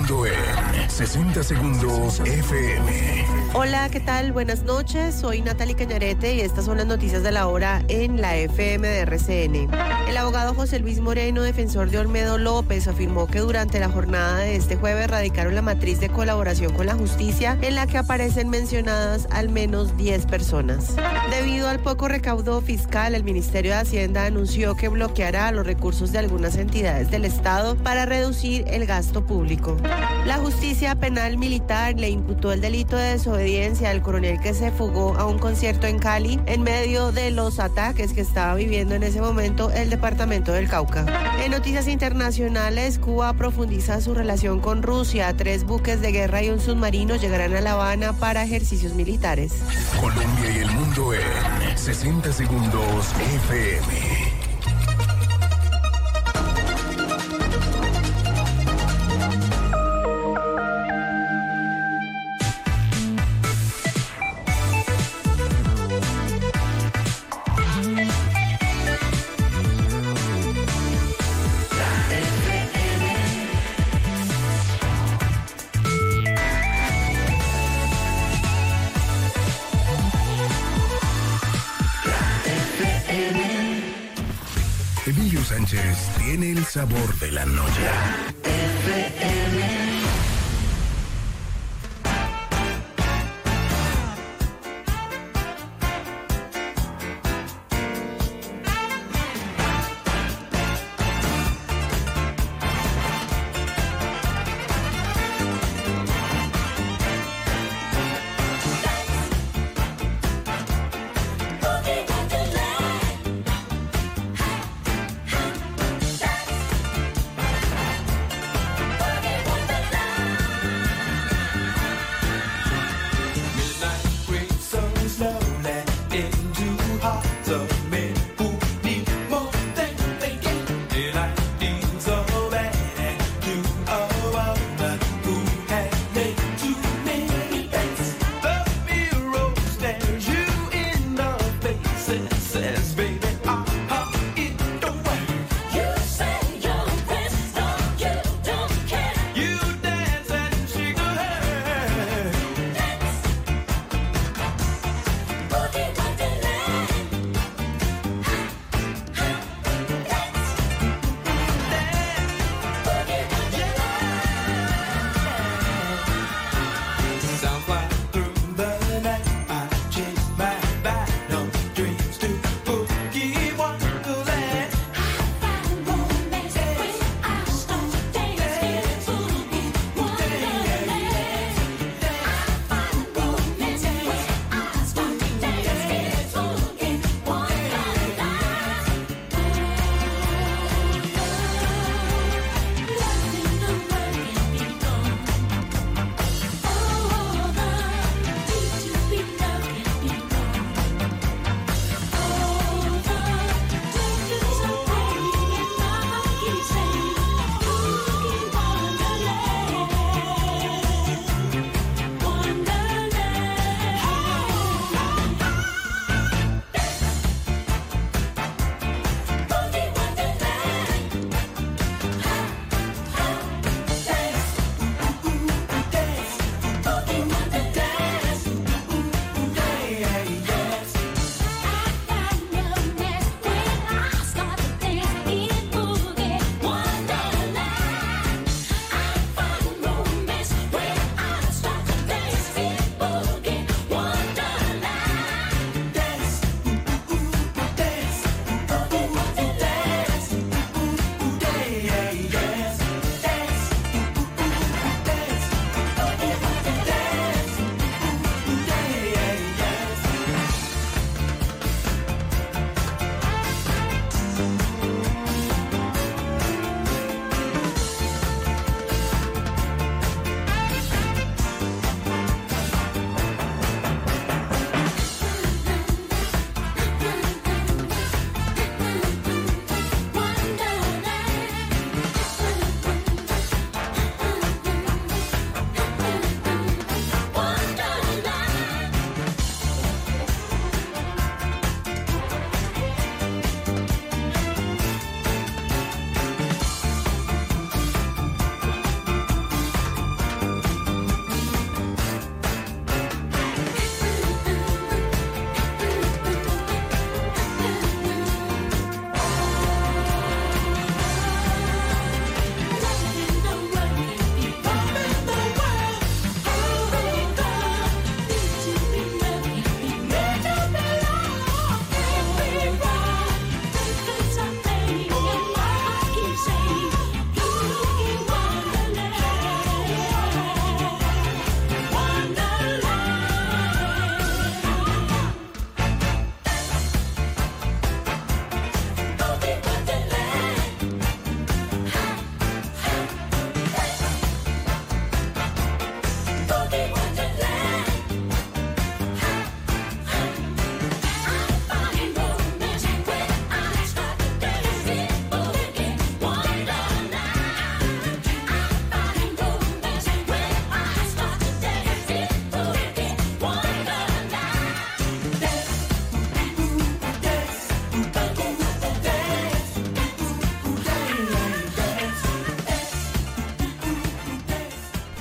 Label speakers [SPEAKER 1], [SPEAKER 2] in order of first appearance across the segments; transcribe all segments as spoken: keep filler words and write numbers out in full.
[SPEAKER 1] mundo en sesenta segundos F M.
[SPEAKER 2] Hola, ¿qué tal? Buenas noches. Soy Natalie Cañarete y estas son las noticias de la hora en la F M de R C N. El abogado José Luis Moreno, defensor de Olmedo López, afirmó que durante la jornada de este jueves radicaron la matriz de colaboración con la justicia en la que aparecen mencionadas al menos diez personas. Debido al poco recaudo fiscal, el Ministerio de Hacienda anunció que bloqueará los recursos de algunas entidades del Estado para reducir el gasto público. La justicia penal militar le imputó el delito de desobediencia al coronel que se fugó a un concierto en Cali en medio de los ataques que estaba viviendo en ese momento el departamento del Cauca. En noticias internacionales, Cuba profundiza su relación con Rusia. Tres buques de guerra y un submarino llegarán a La Habana para ejercicios militares.
[SPEAKER 1] Colombia y el mundo en sesenta segundos F M. Emilio Sánchez tiene el sabor de la noche. F M.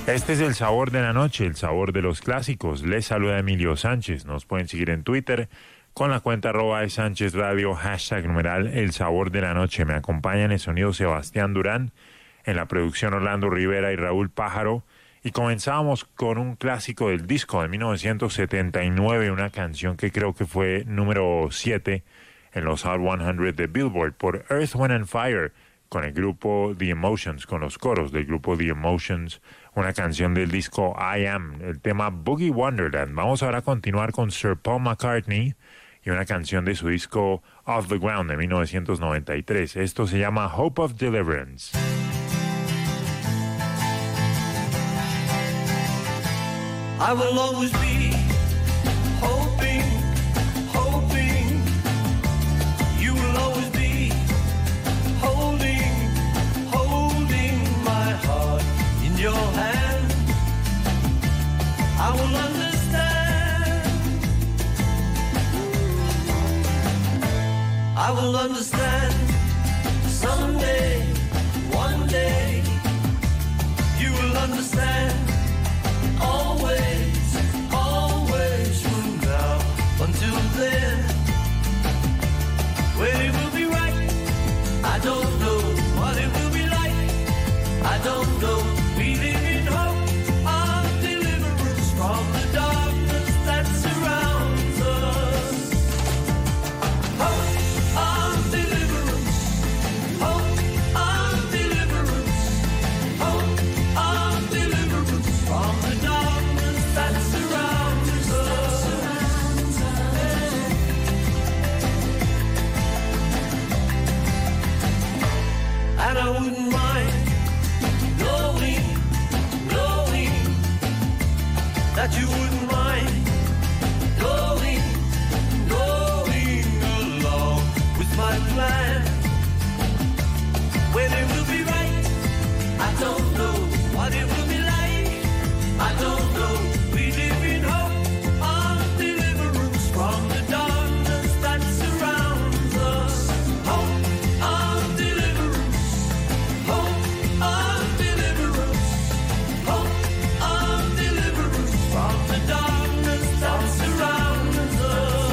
[SPEAKER 3] Este es el sabor de la noche, el sabor de los clásicos. Les saluda Emilio Sánchez. Nos pueden seguir en Twitter con la cuenta arroba de Sánchez Radio, hashtag numeral el sabor de la noche. Me acompaña en el sonido Sebastián Durán, en la producción Orlando Rivera y Raúl Pájaro. Y comenzábamos con un clásico del disco de mil novecientos setenta y nueve, una canción que creo que fue número siete en los Hot cien de Billboard, por Earth, Wind and Fire, con el grupo The Emotions, con los coros del grupo The Emotions, una canción del disco I Am, el tema Boogie Wonderland. Vamos ahora a continuar con Sir Paul McCartney y una canción de su disco Off the Ground de mil novecientos noventa y tres. Esto se llama Hope of Deliverance.
[SPEAKER 4] I will always be hoping, hoping. You will always be holding, holding my heart in your hand. I will understand. I will understand someday, one day. You will understand. Always, always from now until then. When it will be right, I don't know. What it will be like, I don't know. We live in hope of deliverance from the darkness that surrounds us. Hope of deliverance, hope of deliverance, hope of deliverance from the darkness that surrounds us. And I wouldn't mind knowing, knowing that you wouldn't mind going, going along with my plan. When it will be right, I don't know. What it will be like, I don't know. We live in hope of deliverance from the darkness that surrounds us. Hope of deliverance, hope of deliverance, hope of deliverance from the darkness that surrounds us.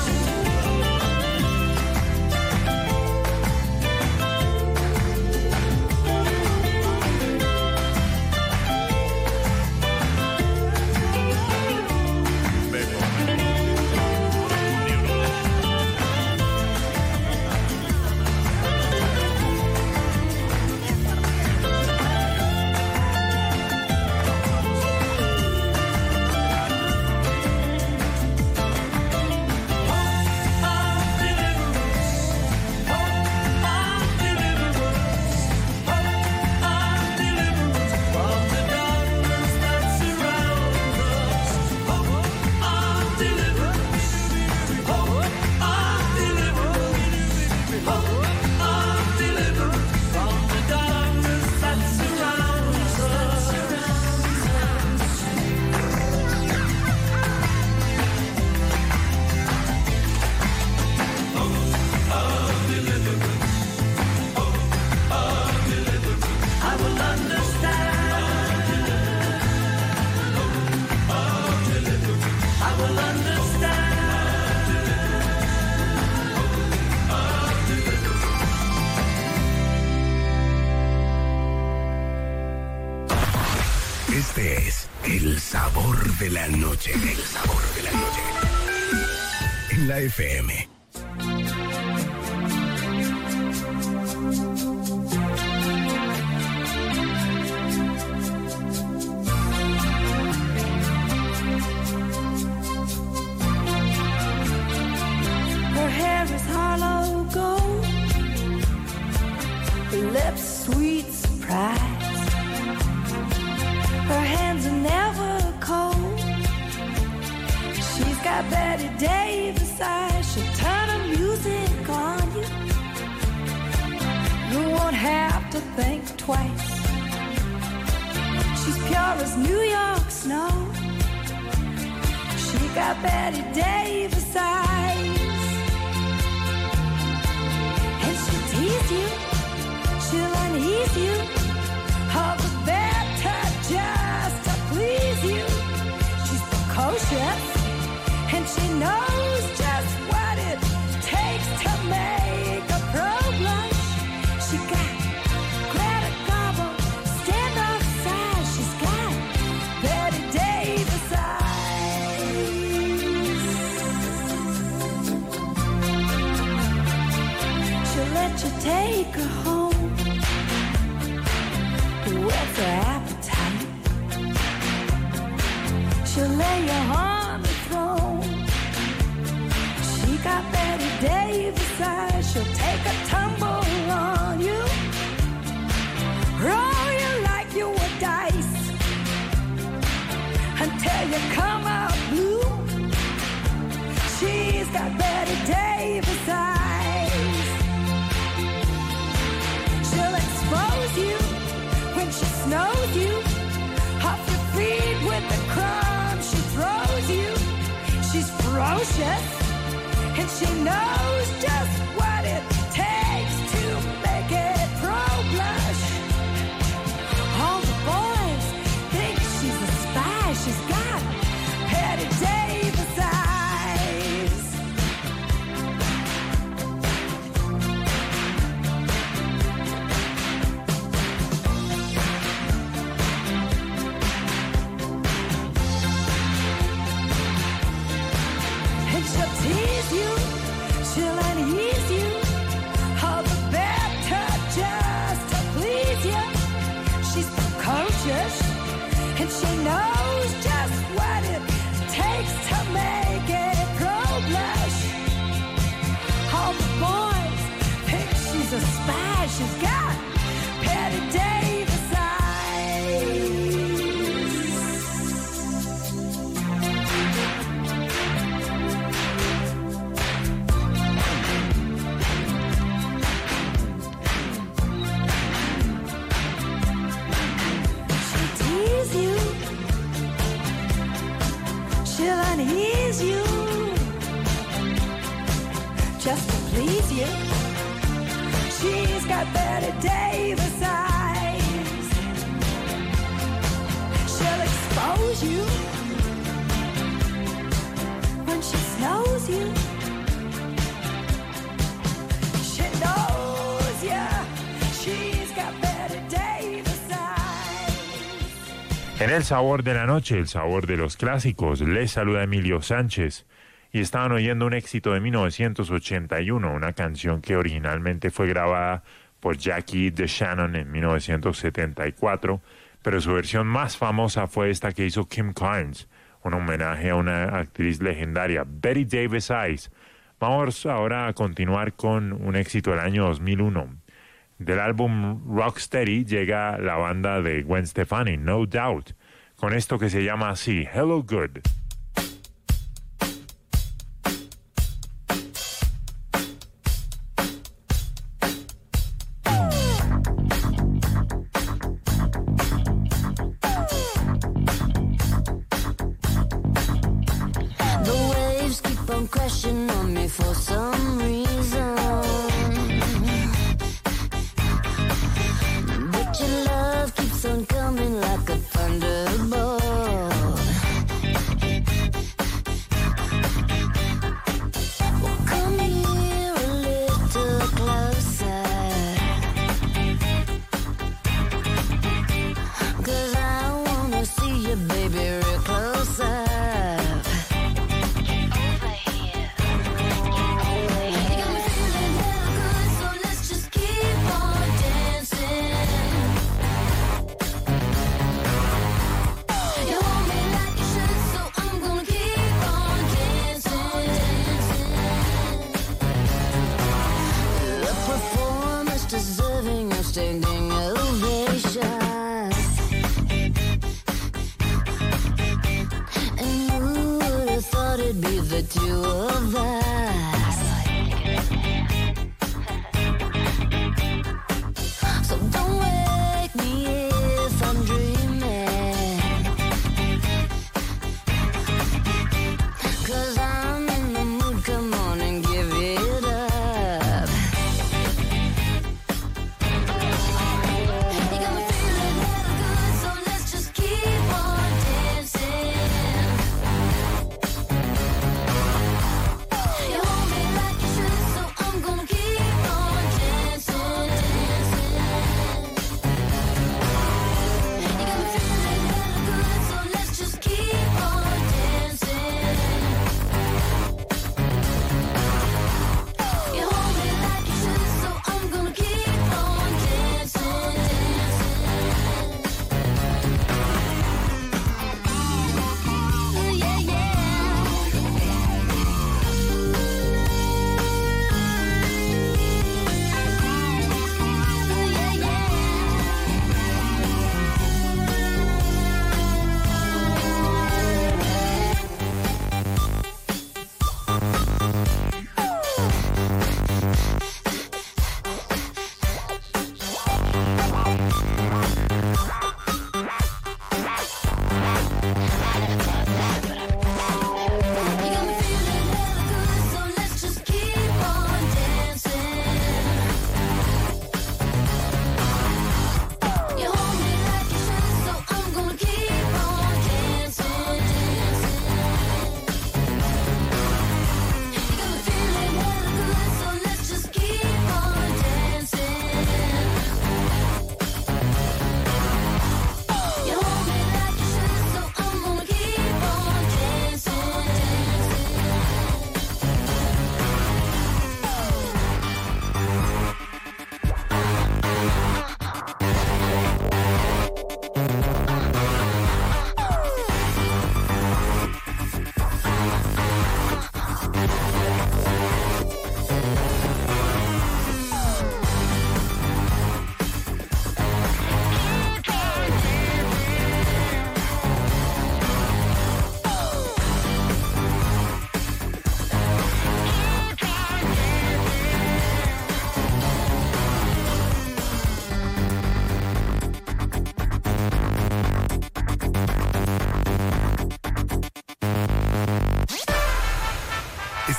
[SPEAKER 1] Este es el sabor de la noche, el sabor de la noche. En la F M.
[SPEAKER 5] Her hair is hollow gold, her lips sweet surprise. Her hands are never cold. She's got Betty Davis eyes. She'll turn her music on you. You won't have to think twice. She's pure as New York snow. She got Betty Davis eyes. And she'll tease you, she'll unease you. All the better just take her home with her appetite. She'll lay you on the throne. She got Betty Davis eyes. She'll take a tumble on you, roll you like you were dice until you come out blue. She's got Betty Davis eyes. She'll expose you when she snows you off your feet with the crumbs she throws you. She's ferocious and she knows just what it takes to make it pro-blush. All the boys think she's a spy. She's got Betty Davis eyes. She'll tease you, she'll unease you, all the better just to please you. She's precocious, and she knows just what it takes to make it pro-blush. All the boys think she's a spy. She's got Betty Davis eyes. She'll unease you just to please you. She's got Betty Davis eyes. She'll expose you when she snows you. She knows ya. She's got Betty Davis eyes.
[SPEAKER 3] En el sabor de la noche, el sabor de los clásicos, les saluda Emilio Sánchez y estaban oyendo un éxito de mil novecientos ochenta y uno, una canción que originalmente fue grabada por Jackie DeShannon en mil novecientos setenta y cuatro, pero su versión más famosa fue esta que hizo Kim Carnes, un homenaje a una actriz legendaria, Betty Davis Eyes. Vamos ahora a continuar con un éxito del año dos mil uno. Del álbum Rocksteady llega la banda de Gwen Stefani, No Doubt, con esto que se llama así, Hello Good.
[SPEAKER 6] The waves keep on crashing on me for some reason. Sun coming like a thunderbolt. Well, come here a little closer, 'cause I wanna see you, baby, real close up. Over here. You got me feeling real good, so let's just keep on dancing. Deserving of standing ovation, and who would have thought it'd be the two of us? So don't wake me if I'm dreaming, 'cause I'm in the mood, come on and give it up. You got me feeling real good, so let's just keep on dancing.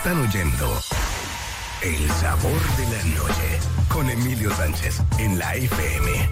[SPEAKER 1] Están oyendo El Sabor de la Noche con Emilio Sánchez en la F M.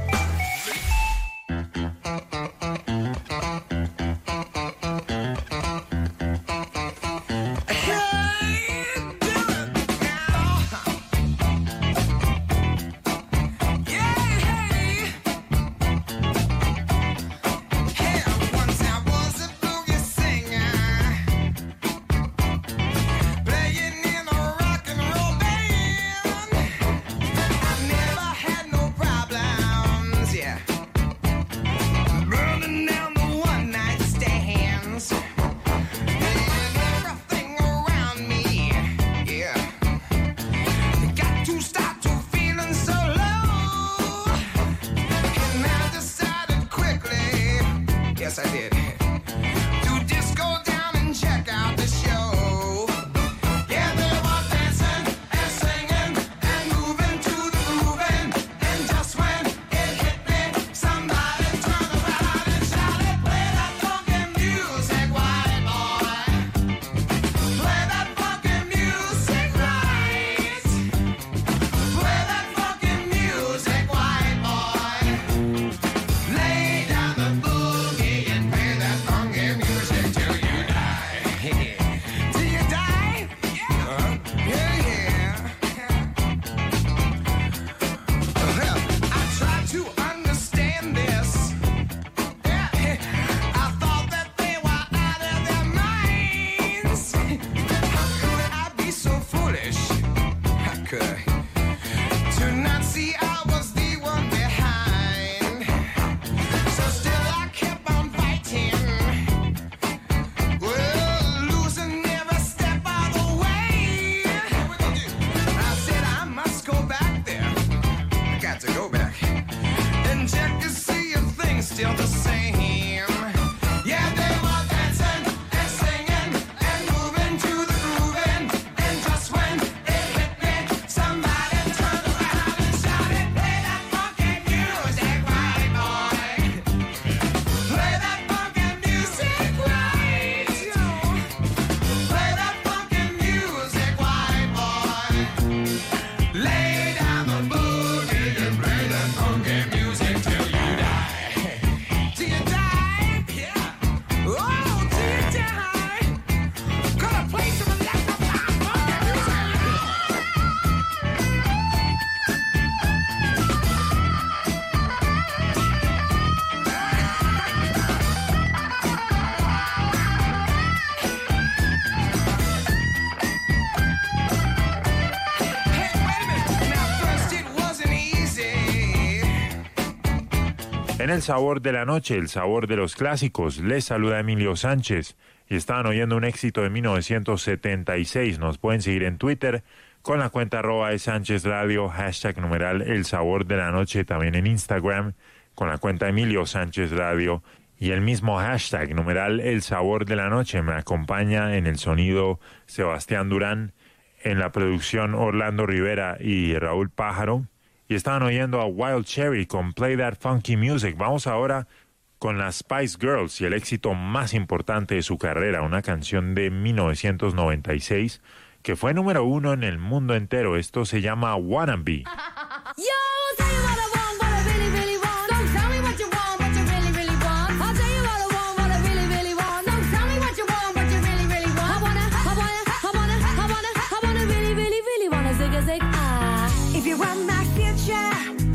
[SPEAKER 3] En El Sabor de la Noche, el sabor de los clásicos, les saluda Emilio Sánchez y estaban oyendo un éxito de mil novecientos setenta y seis. Nos pueden seguir en Twitter con la cuenta arroba de Sánchez Radio, hashtag numeral El Sabor de la Noche, también en Instagram con la cuenta Emilio Sánchez Radio y el mismo hashtag numeral El Sabor de la Noche. Me acompaña en el sonido Sebastián Durán, en la producción Orlando Rivera y Raúl Pájaro. Y estaban oyendo a Wild Cherry con Play That Funky Music. Vamos ahora con las Spice Girls y el éxito más importante de su carrera, una canción de mil novecientos noventa y seis que fue número uno en el mundo entero. Esto se llama Wannabe.
[SPEAKER 5] Yo, I'll tell you what I want, what I really, really want. Don't tell me what you want, what you really, really want. I'll tell you what I want, what I really, really want. Don't tell me what you want, what you really, really want. I wanna, I wanna, I wanna, I wanna, I wanna really, really, really wanna zig a zig ah. If you want my future,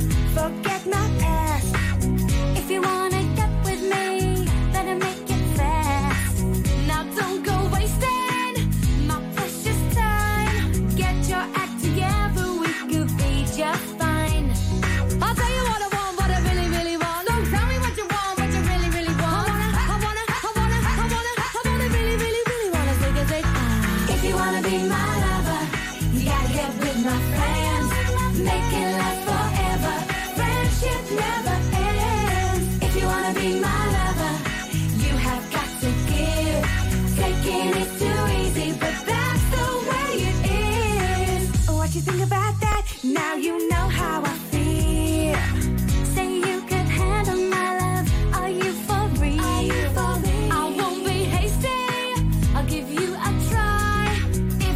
[SPEAKER 5] forget my past. If you wanna get with me, better make it fast. Now don't go wasting my precious time. Get your act together, we could be just fine. I'll tell you what I want, what I really, really want. Don't tell me what you want, what you really, really want. I wanna, I wanna, I wanna, I wanna, I wanna really, really, really wanna zig a zig ah. If you wanna be my lover, you gotta get with my friends. Make it last forever. Friendship never ends. If you wanna be my lover, you have got to give. Taking is too easy, but that's the way it is. What you think about that? Now you know how I feel. Say you could handle my love. Are you for real? Are you for real? I won't be hasty. I'll give you a try. If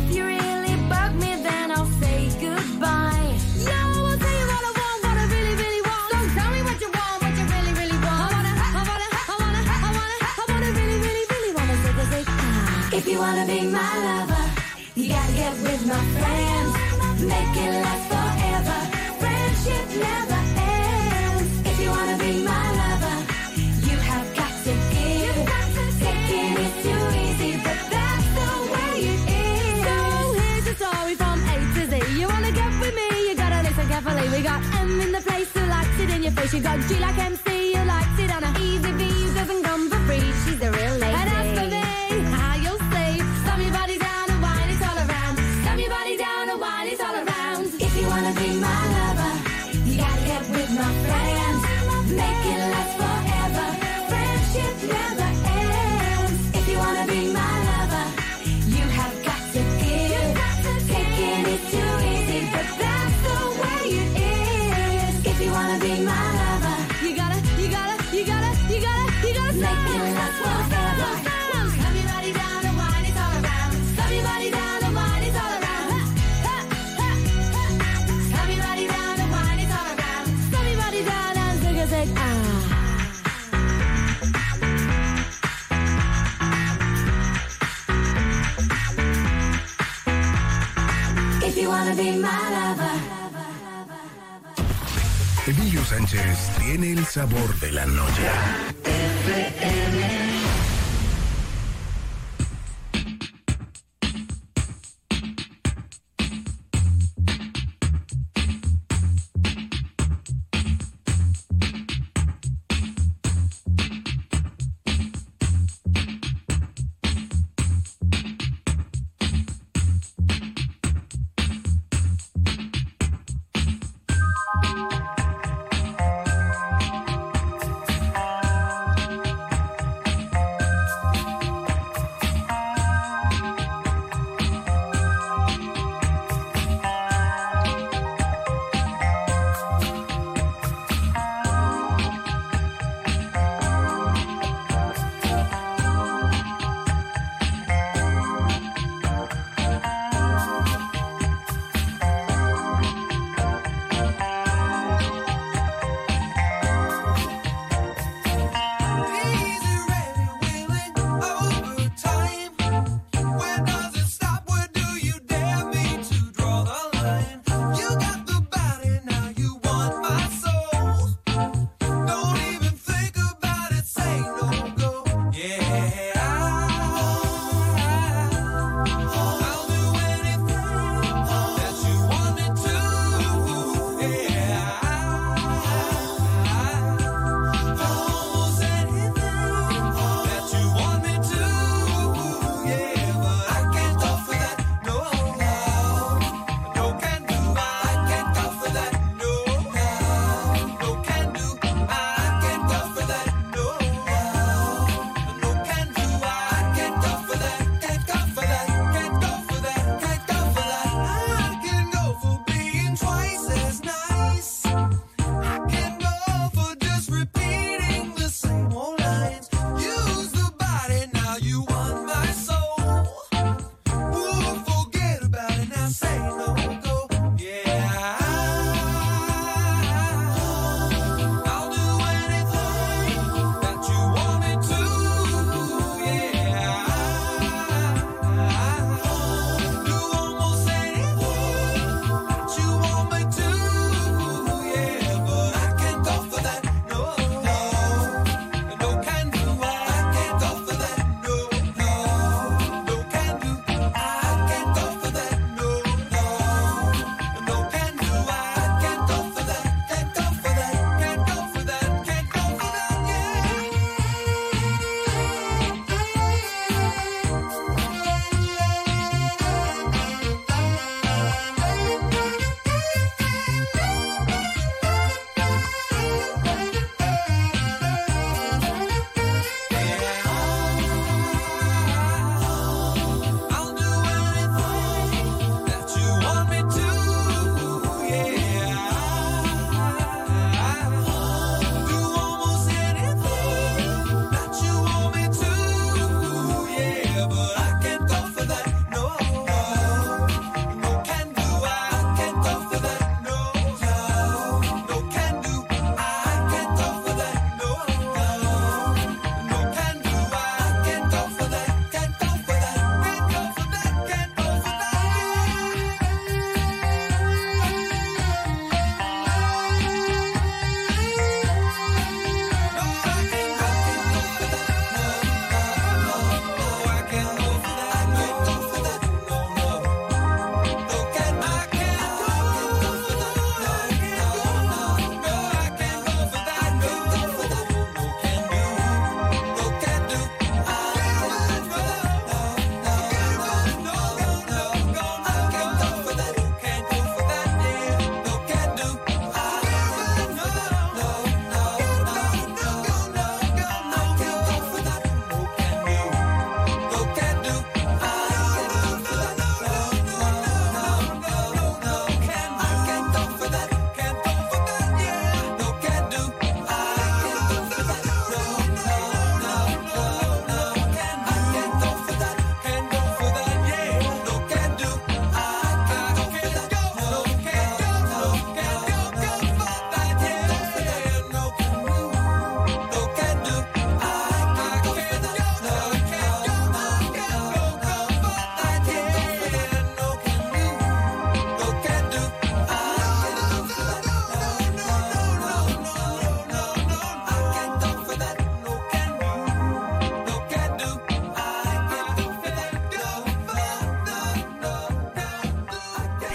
[SPEAKER 6] you wanna be my lover, you gotta get with my friends. Make it last forever. Friendship never ends. If you wanna be my lover, you have got to give. Taking is too easy, but that's the way it is.
[SPEAKER 5] So here's the story from A to Z. You wanna get with me, you gotta listen carefully. We got M in the place who likes it in your face. You got G like M C, who likes it on a easy V, who doesn't come for free. She's a real lady. And as for me, how you'll see, slam your body down and wine it all around. Slam your body down and wine it all around.
[SPEAKER 6] If you wanna be my lover, you gotta get with my friends. Make it last forever. Friendship never ends. If you wanna be my lover, you have got to give. Taking is too easy, but that's the way it is. If you wanna be my lover,
[SPEAKER 5] You gotta, you gotta, you gotta, you gotta, you gotta
[SPEAKER 6] make it last forever.
[SPEAKER 5] Slam your body down and wine it all around. Slam your body down and wine it all around. Ha, ha, ha, ha. Slam your body down and wine it all around. Slam your body down and zig a zig ah.
[SPEAKER 6] If you wanna be my lover.
[SPEAKER 1] Emilio Sánchez tiene el sabor de la noche.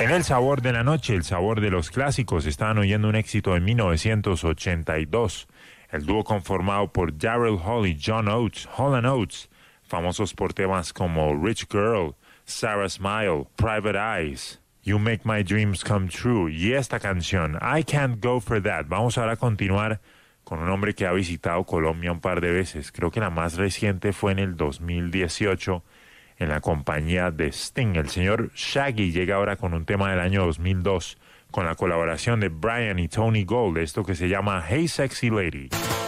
[SPEAKER 3] En el sabor de la noche, el sabor de los clásicos, estaban oyendo un éxito de mil novecientos ochenta y dos. El dúo conformado por Daryl Hall y John Oates, Hall and Oates, famosos por temas como Rich Girl, Sarah Smile, Private Eyes, You Make My Dreams Come True y esta canción, I Can't Go For That. Vamos ahora a continuar con un hombre que ha visitado Colombia un par de veces. Creo que la más reciente fue en el dos mil dieciocho en la compañía de Sting. El señor Shaggy llega ahora con un tema del año dos mil dos con la colaboración de Brian y Tony Gold, esto que se llama Hey Sexy Lady.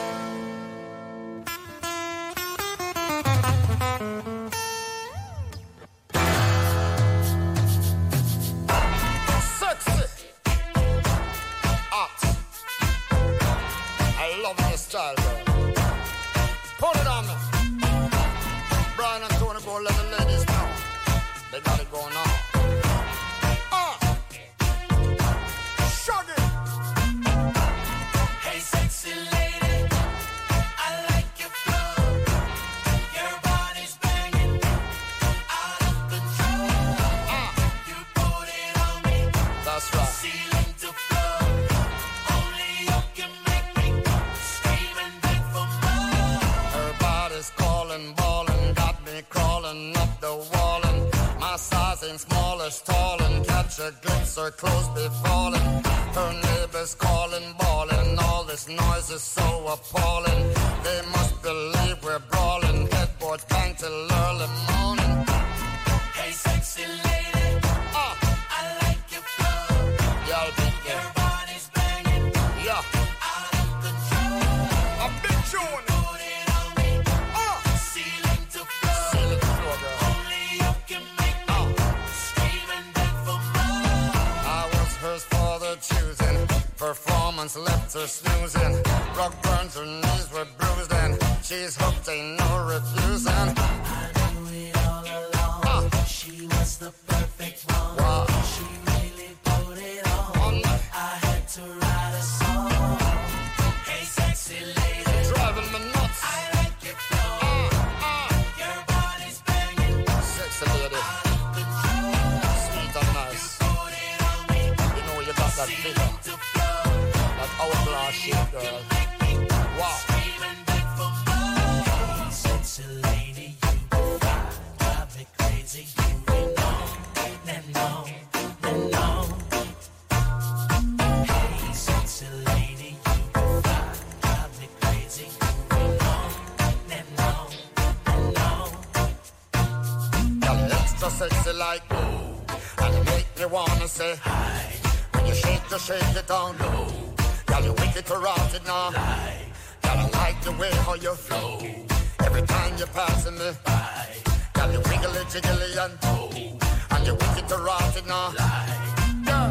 [SPEAKER 7] Sexy like ooh, and you make me wanna say hi. When you shake, you shake it down low. Girl, you wicked to rot it now. Lie. Girl, I like the way how you flow. Every time you're passing me by. Girl, you wiggly jiggly and oh, and you wicked to rot it now. Lie. Girl,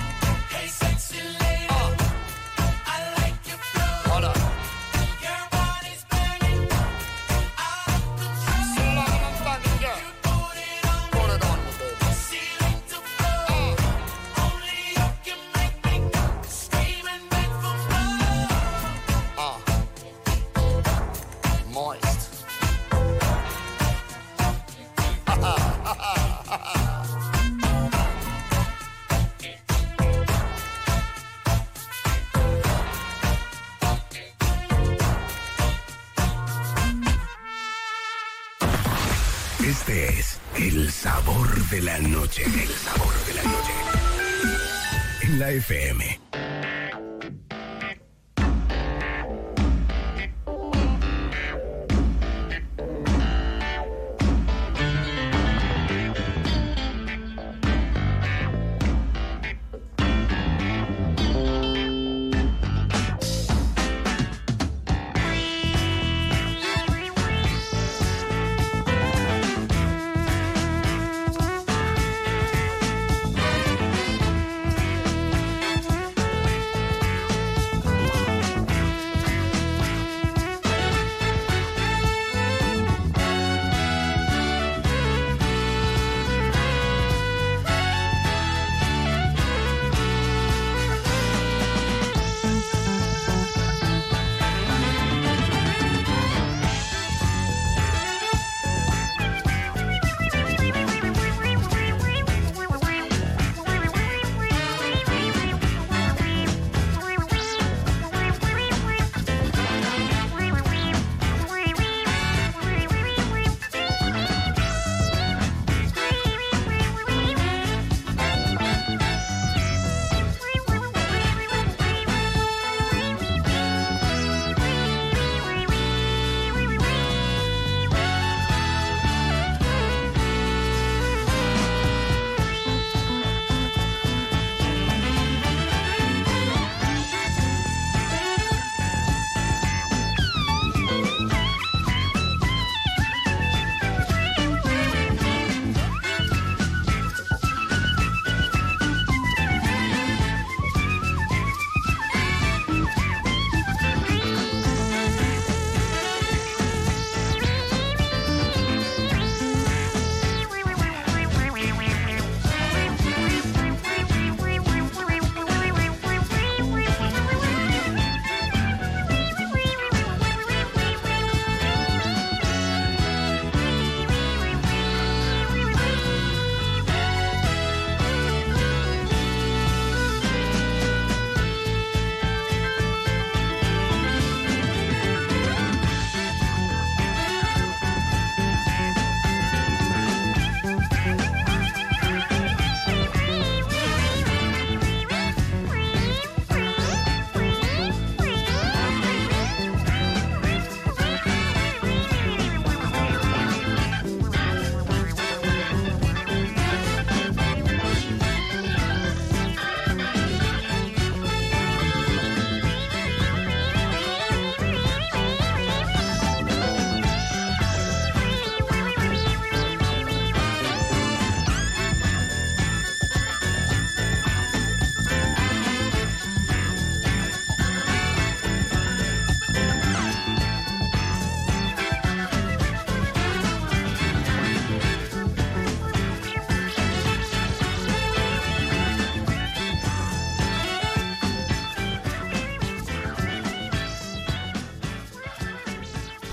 [SPEAKER 7] hey sexy lady, uh, I like your flow. What up? Your body's banging out of control. So long and banging, girl.
[SPEAKER 1] Este es el sabor de la noche. El sabor de la noche. En la F M.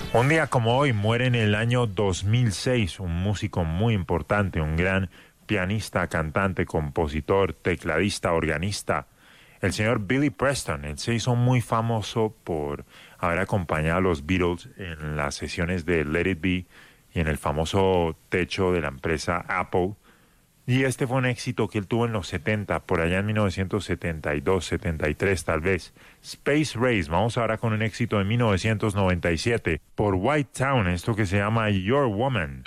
[SPEAKER 3] Un día como hoy muere en el año dos mil seis un músico muy importante, un gran pianista, cantante, compositor, tecladista, organista, el señor Billy Preston. Él se hizo muy famoso por haber acompañado a los Beatles en las sesiones de Let It Be y en el famoso techo de la empresa Apple. Y este fue un éxito que él tuvo en los setenta, por allá en mil novecientos setenta y dos, setenta y tres tal vez. Space Race, vamos ahora con un éxito de mil novecientos noventa y siete por White Town, esto que se llama Your Woman.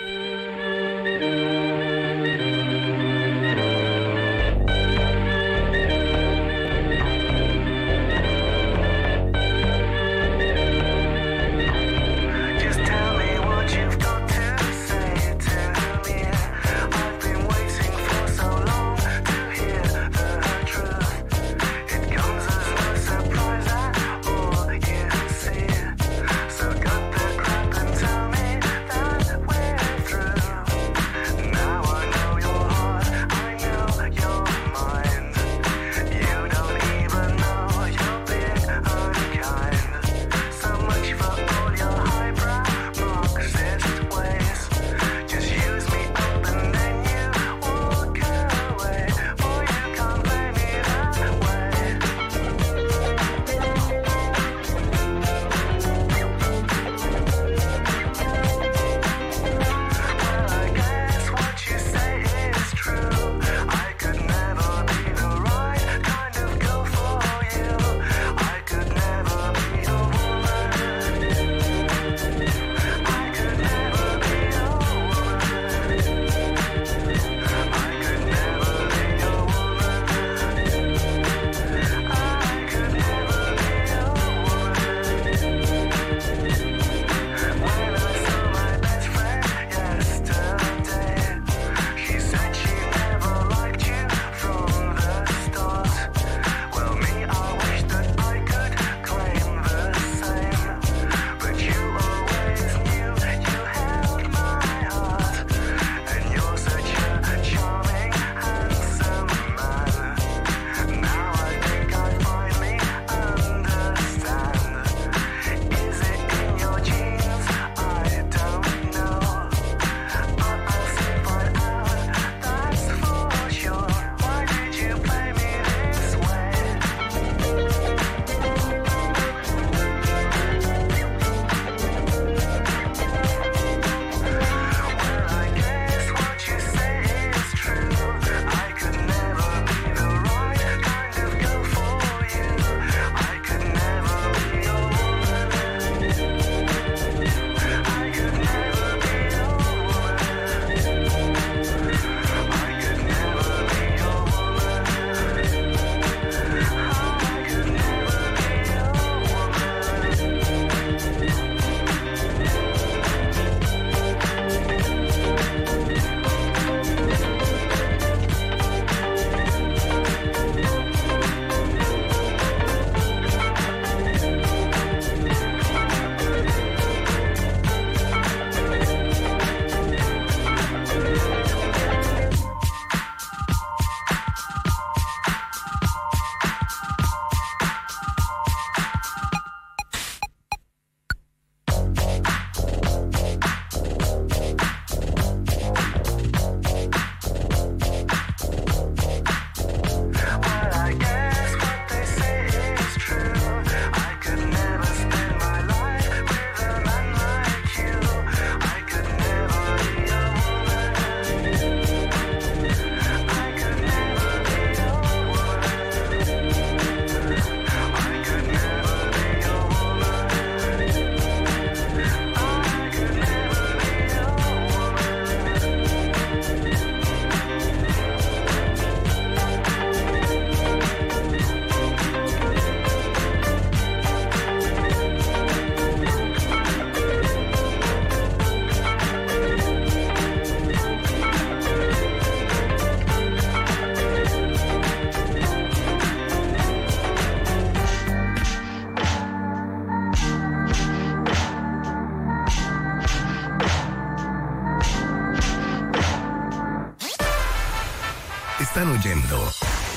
[SPEAKER 1] Están oyendo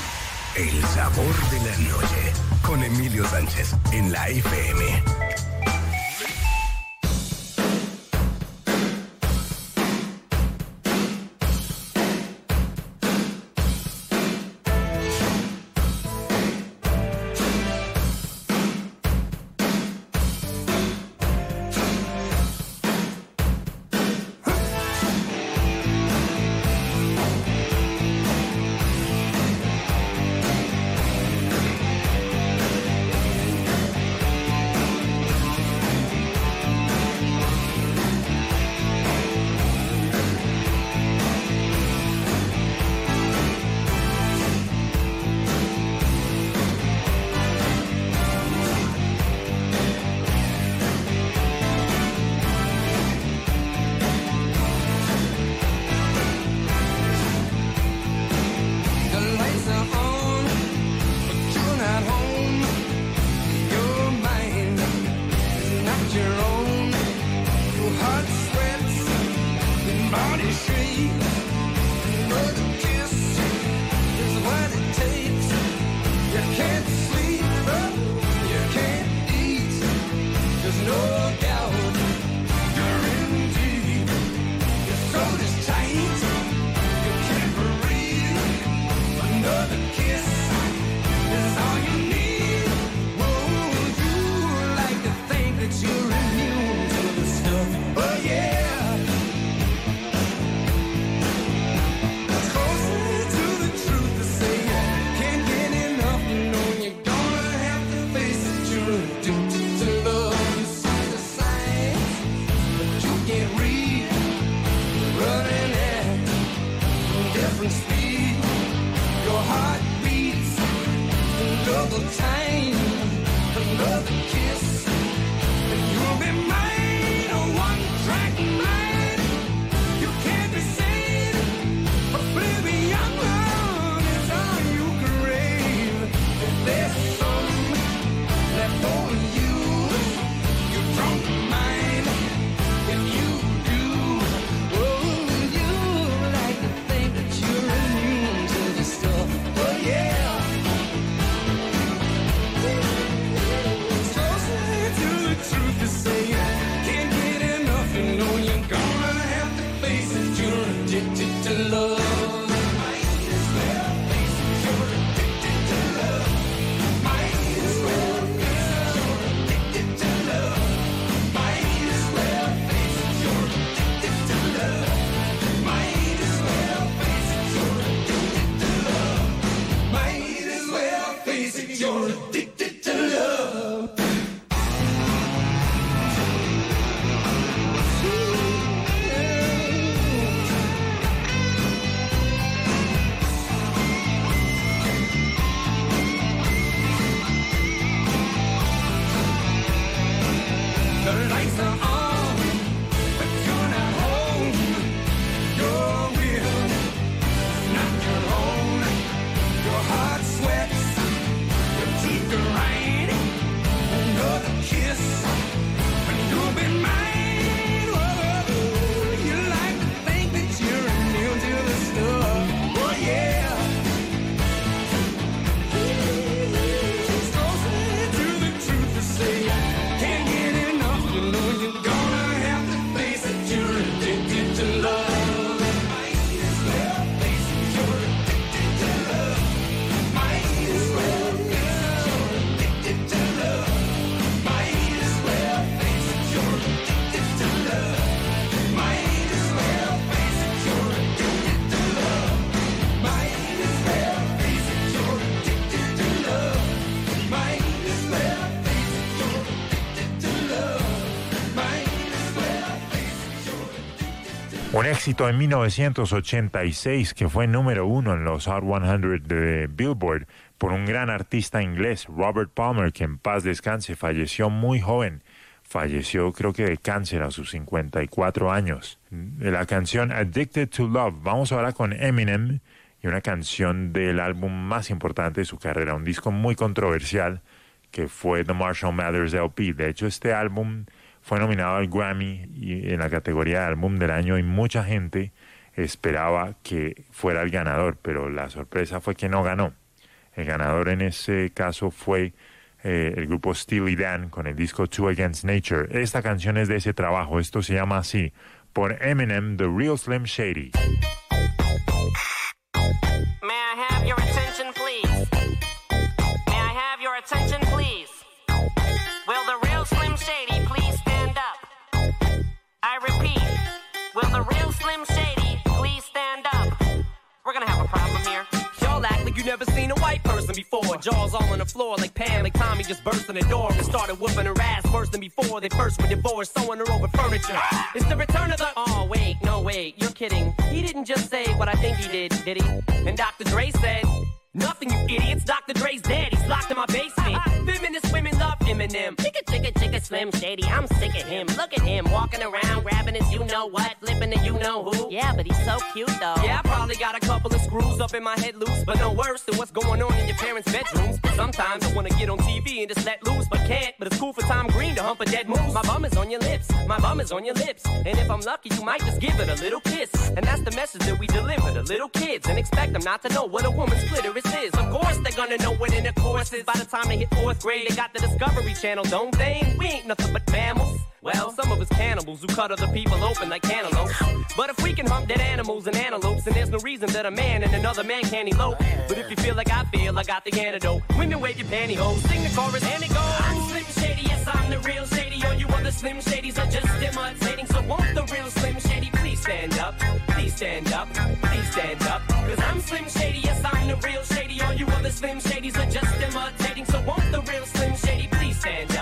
[SPEAKER 1] El Sabor de la Noche con Emilio Sánchez en la F M.
[SPEAKER 4] you're addicted to love. You see the signs, but you can't read. Running at different speed. Your heart beats another time, another kiss, and you'll be mine, a one-track mind. You can't be seen, oblivion is all you crave. If there's some left over you, you don't mind. If you do, oh, you like to think that you're immune to the stuff. Oh yeah. Truth to say, can't get enough. You know you're gonna have to face it. You're addicted to love. Might as well face it. You're addicted to love. Might as well face it. You're addicted to love. Might as well face it. You're addicted to love. Might as well face it. You're addicted to love. Might as well face it. You're addicted to love. The lights are on, but you're not home. Your will is not your own. Your heart sweats, your teeth grind. Another kiss, and you'll be mine. Whoa, you like to think that you're immune to the stuff. Oh yeah. It's closer to the truth to say. Can't get enough. You know you're gonna have to face it. You're addicted to love. Might as well face it. You're addicted to love. Might as well face it. You're addicted to love. Might as well face it. You're addicted to love. Might as well face it. You're addicted to love. Might as well face it. You're addicted to love. Might as well face it. You're addicted to love. Might as well face it. You're addicted to love.
[SPEAKER 3] Un éxito en mil novecientos ochenta y seis que fue número uno en los Hot cien de Billboard por un gran artista inglés, Robert Palmer, que en paz descanse, falleció muy joven. Falleció creo que de cáncer a sus cincuenta y cuatro años. De la canción Addicted to Love, vamos ahora con Eminem y una canción del álbum más importante de su carrera, un disco muy controversial que fue The Marshall Mathers L P. De hecho, este álbum fue nominado al Grammy y en la categoría de álbum del año y mucha gente esperaba que fuera el ganador, pero la sorpresa fue que no ganó. El ganador en ese caso fue eh, el grupo Steely Dan con el disco Two Against Nature. Esta canción es de ese trabajo, esto se llama así, por Eminem, The Real Slim Shady.
[SPEAKER 8] May I have your attention, please? May I have your attention, please? Will the real Slim Shady please stand up? I repeat, will the real Slim Shady please stand up? We're gonna have a problem here.
[SPEAKER 9] Y'all act like you never seen a white person before. Jaws all on the floor like Pam, like Tommy just burst in the door and started whooping her ass worse than before. They first were divorced, sewing her over furniture. It's the return of the... Oh, wait, no, wait, you're kidding. He didn't just say what I think he did, did he? And Doctor Dre said... Nothing, you idiots. Doctor Dre's dead. He's locked in my basement. Feminist women love Eminem. Chicka, chicka, chicka, Slim Shady. I'm sick of him. Look at him walking around, grabbing his you-know-what, flipping the you-know-who.
[SPEAKER 8] Yeah, but he's so cute, though.
[SPEAKER 9] Yeah, I probably got a couple of screws up in my head loose, but no worse than what's going on in your parents' bedrooms. Sometimes I wanna get on T V and just let loose, but can't. But it's cool for Tom Green to hump a dead moose. My bum is on your lips. My bum is on your lips. And if I'm lucky, you might just give it a little kiss. And that's the message that we deliver to little kids and expect them not to know what a woman's clitoris is. Of course, they're gonna know what intercourse is. By the time they hit fourth grade, they got the Discovery Channel, don't they? We ain't nothing but mammals. Well, some of us cannibals who cut other people open like cantaloupes. But if we can hump dead animals and antelopes, then there's no reason that a man and another man can't elope. But if you feel like I feel, I got the antidote. Women wave your pantyhose, sing the chorus, and it goes. I'm Slim Shady, yes, I'm the real Shady. All you other Slim Shadys are just imitating. So won't the real Slim Shady please stand up? Please stand up, please stand up. Cause I'm Slim Shady, yes, I'm the real Shady. All you other Slim Shadys are just imitating. So won't the real Slim Shady please stand up?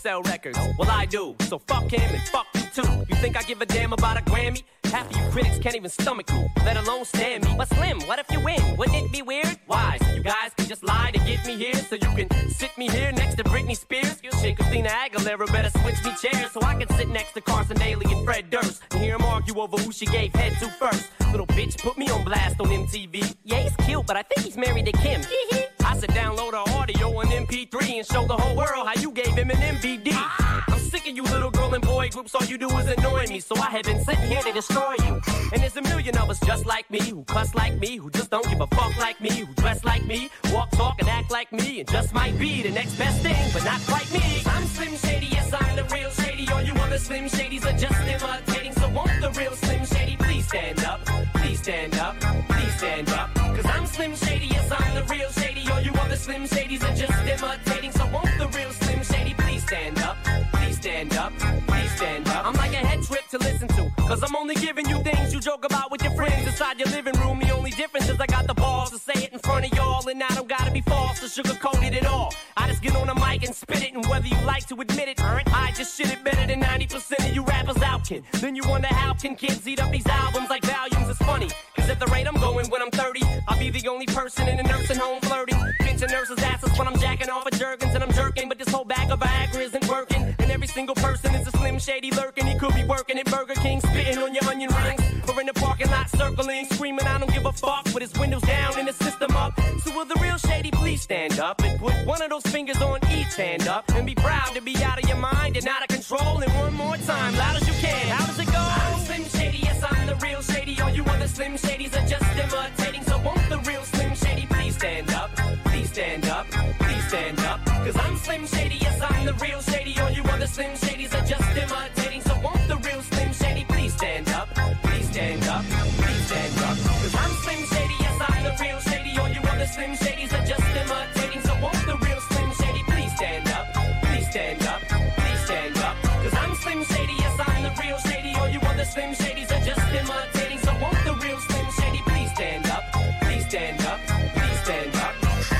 [SPEAKER 9] sell records. Well, I do. So fuck him and fuck you too. You think I give a damn about a Grammy? Half of you critics can't even stomach me, let alone stand me. But Slim, what if you win? Wouldn't it be weird? Why? So you guys can just lie to get me here, so you can sit me here next to Britney Spears. Shit, Christina Aguilera better switch me chairs so I can sit next to Carson Daly and Fred Durst and hear them argue over who she gave head to first. Little bitch put me on blast on M T V. Yeah, he's cute, but I think he's married to Kim. I said download her audio on M P three and show the whole world how you gave him an M V D. I'm sick of you little girl and boy groups, all you do is annoy me, so I have been sitting here to destroy you. And there's a million of us just like me, who cuss like me, who just don't give a fuck like me, who dress like me, walk, talk, and act like me, and just might be the next best thing, but not quite me. I'm Slim Shady, yes, I'm the real Shady. All you other Slim Shadys are just imitating, so won't the real Slim Shady please stand up, please stand up, please stand up. Cause I'm Slim Shady, yes, I'm the real Shady. All you other Slim Shadys are just imitating, so won't the real Slim Shady please stand up, please stand up, please stand up. I'm like a head trip to listen to, cause I'm only giving you things you joke about with your friends inside your living room. The only difference is I got the balls to say it in front of y'all, and I don't gotta be false to sugarcoat it at all. I just get on the mic and spit it, and whether you like to admit it, I just shit it better than ninety percent of you rappers out, kid. Then you wonder how can kids eat up these albums like volumes. It's funny, cause at the rate I'm going when I'm thirty, I'll be the only person in a nursing home flirting, pinching nurses' asses when I'm jacking off of Jergens and I'm jerking, but this whole bag of Viagra isn't working, and every single person is a Slim Shady lurking. He could be working at Burger King, spitting on your onion rings, or in the parking lot circling, screaming I don't give a fuck with his windows down and his system up. So will the real Shady please stand up and put one of those fingers on each hand up and be proud to be out of your mind and out of control. And one more time, loud as you can. How does it go? I'm Slim Shady, yes, I'm the real Shady. All you other Slim Shadys are just imitating, so won't the real Slim Shady please stand up, please stand up, please stand up. Cause I'm Slim Shady, yes, I'm the real Shady. All you other Slim Shadys are just imitating, so won't the real Slim Shady please stand up, please stand up, please stand up. Cause I'm Slim Shady, yes, I'm the real Shady. All you other Slim Shadys are just imitating, so won't the real Slim Shady please stand up, please stand up, please stand up. Cause I'm Slim Shady, yes, I'm the real Shady. All you other Slim Shadys are just imitating, so won't the real Slim Shady please stand up, please stand up, please stand up.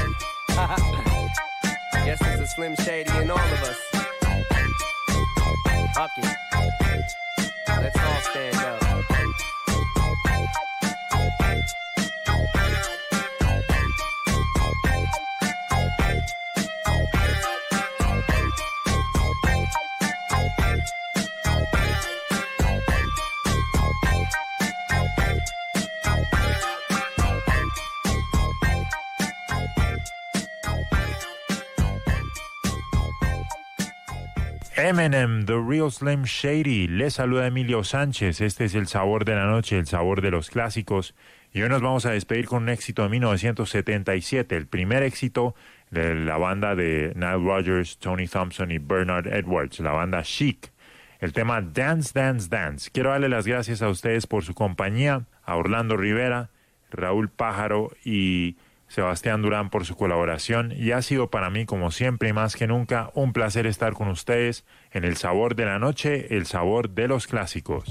[SPEAKER 9] Guess there's a Slim Shady in all of us. Fuck it. Let's all stand up.
[SPEAKER 3] Eminem, The Real Slim Shady. Les saluda Emilio Sánchez. Este es el sabor de la noche, el sabor de los clásicos. Y hoy nos vamos a despedir con un éxito de mil novecientos setenta y siete, el primer éxito de la banda de Nile Rodgers, Tony Thompson y Bernard Edwards, la banda Chic. El tema Dance, Dance, Dance. Quiero darle las gracias a ustedes por su compañía, a Orlando Rivera, Raúl Pájaro y Sebastián Durán por su colaboración, y ha sido para mí, como siempre y más que nunca, un placer estar con ustedes en el sabor de la noche, el sabor de los clásicos.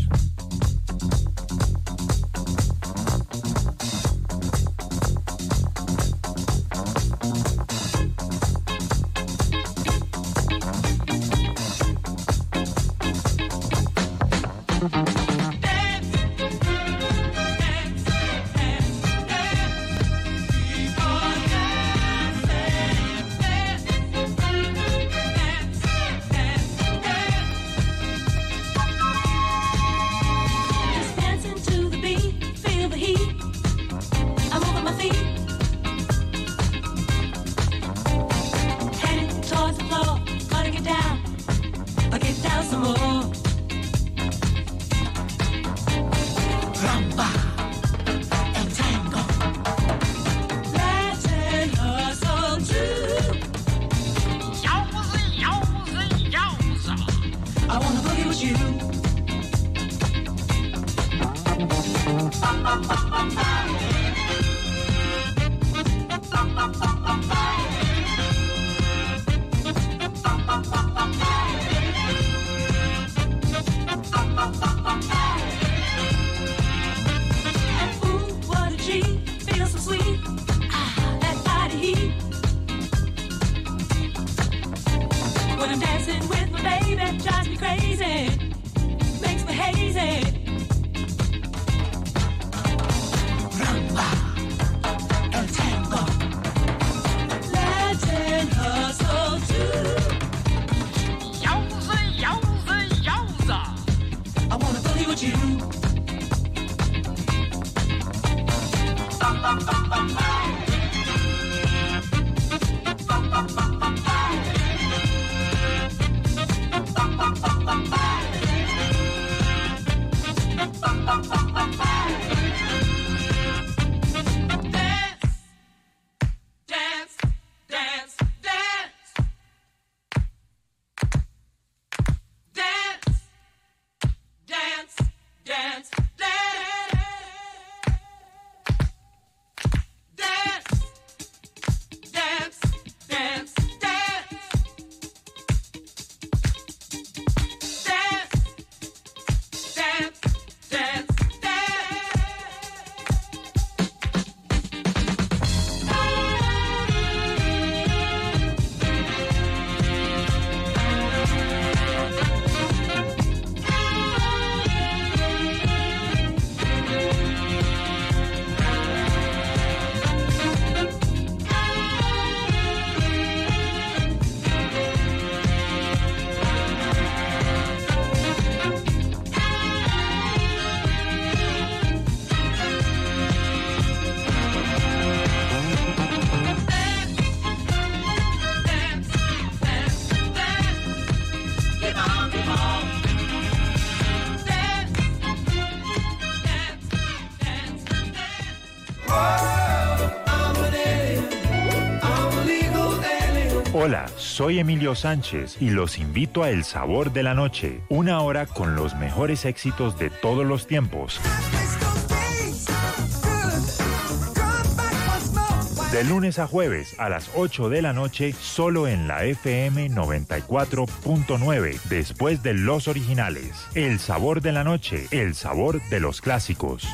[SPEAKER 3] Hola, soy Emilio Sánchez y los invito a El Sabor de la Noche, una hora con los mejores éxitos de todos los tiempos. De lunes a jueves a las ocho de la noche, solo en la F M noventa y cuatro punto nueve, después de los originales. El Sabor de la Noche, el sabor de los clásicos.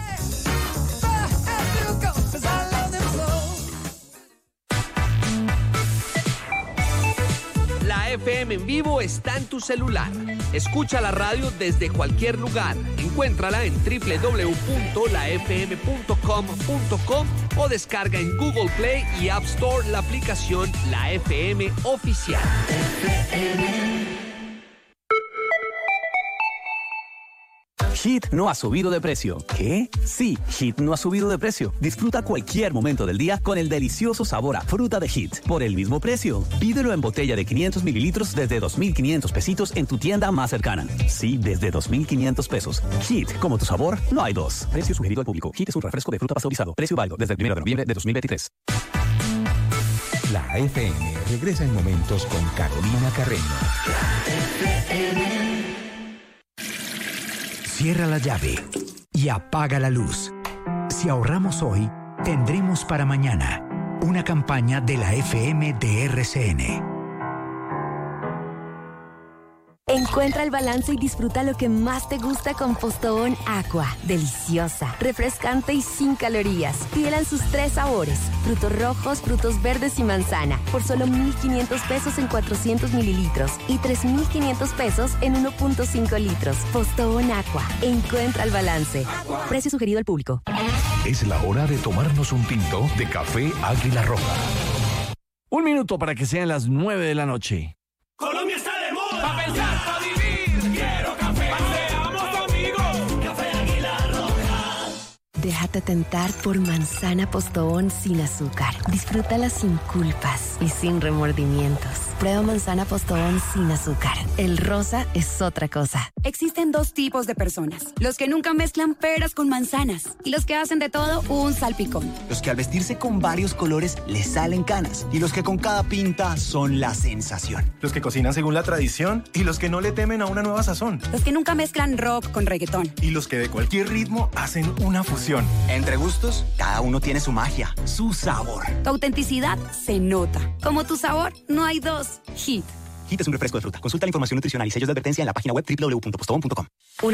[SPEAKER 10] La F M en vivo está en tu celular. Escucha la radio desde cualquier lugar. Encuéntrala en doble u doble u doble u punto la f m punto com punto com o descarga en Google Play y App Store la aplicación La F M Oficial.
[SPEAKER 11] Hit no ha subido de precio. ¿Qué? Sí, Hit no ha subido de precio. Disfruta cualquier momento del día con el delicioso sabor a fruta de Hit por el mismo precio. Pídelo en botella de quinientos mililitros desde dos mil quinientos pesitos en tu tienda más cercana. Sí, desde dos mil quinientos pesos. Hit, como tu sabor, no hay dos. Precio sugerido al público. Hit es un refresco de fruta pasteurizado. Precio válido desde el primero de noviembre de dos mil veintitrés.
[SPEAKER 1] La F M regresa en momentos con Carolina Carreño. Cierra la llave y apaga la luz. Si ahorramos hoy, tendremos para mañana. Una campaña de la F M de R C N.
[SPEAKER 12] Encuentra el balance y disfruta lo que más te gusta con Postobón Aqua. Deliciosa, refrescante y sin calorías. Pídela en sus tres sabores: frutos rojos, frutos verdes y manzana. Por solo mil quinientos pesos en cuatrocientos mililitros y tres mil quinientos pesos en uno punto cinco litros. Postobón Aqua. Encuentra el balance. Precio sugerido al público.
[SPEAKER 1] Es la hora de tomarnos un tinto de café Águila Roja.
[SPEAKER 13] Un minuto para que sean las nueve de la noche.
[SPEAKER 4] Colombia está de moda. Pa' pensar, pa' vivir. Quiero café. Seamos amigos. Café Águila Roja.
[SPEAKER 12] Déjate tentar por manzana Postobón sin azúcar. Disfrútala sin culpas y sin remordimientos. Prueba manzana Postobón sin azúcar. El rosa es otra cosa.
[SPEAKER 14] Existen dos tipos de personas: los que nunca mezclan peras con manzanas y los que hacen de todo un salpicón.
[SPEAKER 15] Los que al vestirse con varios colores les salen canas y los que con cada pinta son la sensación.
[SPEAKER 16] Los que cocinan según la tradición y los que no le temen a una nueva sazón.
[SPEAKER 14] Los que nunca mezclan rock con reggaetón
[SPEAKER 16] y los que de cualquier ritmo hacen una fusión.
[SPEAKER 15] Entre gustos, cada uno tiene su magia, su sabor.
[SPEAKER 14] Tu autenticidad se nota. Como tu sabor, no hay dos. Hit.
[SPEAKER 15] Hit es un refresco de fruta. Consulta la información nutricional y sellos de advertencia en la página web doble u doble u doble u punto postobón punto com.